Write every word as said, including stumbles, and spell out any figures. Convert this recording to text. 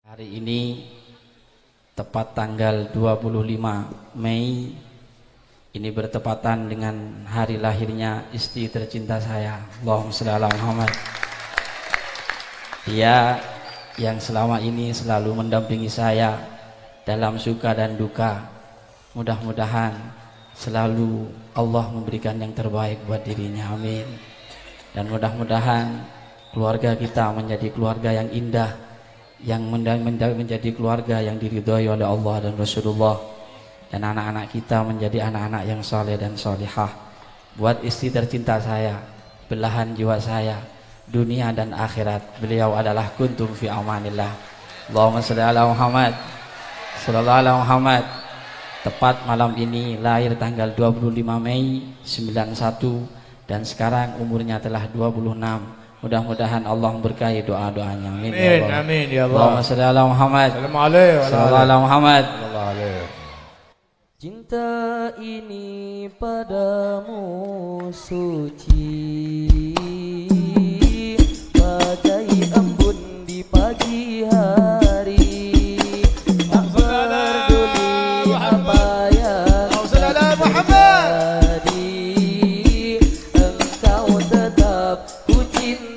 Hari ini tepat tanggal dua puluh lima Mei, ini bertepatan dengan hari lahirnya istri tercinta saya, Allahumma shalli ala Muhammad. Dia yang selama ini selalu mendampingi saya dalam suka dan duka. Mudah-mudahan selalu Allah memberikan yang terbaik buat dirinya, amin. Dan mudah-mudahan keluarga kita menjadi keluarga yang indah, yang menjadi keluarga yang diridhoi oleh Allah dan Rasulullah, dan anak-anak kita menjadi anak-anak yang soleh dan solihah. Buat istri tercinta saya, belahan jiwa saya, dunia dan akhirat, beliau adalah kuntum fi amanillah. Allahumma shalli ala Muhammad, sallallahu ala Muhammad. Tepat malam ini lahir tanggal dua puluh lima Mei sembilan satu, dan sekarang umurnya telah dua puluh enam. Mudah-mudahan Allah memberkahi doa-doanya. Amin, amin, ya Allah. Amin ya Allah. Allahumma shalli ala Muhammad. Sallallahu ala Muhammad. Cinta ini padamu suci, bagai embun di pagi hari, tak peduli apa yang terjadi, engkau tetap ku cinta.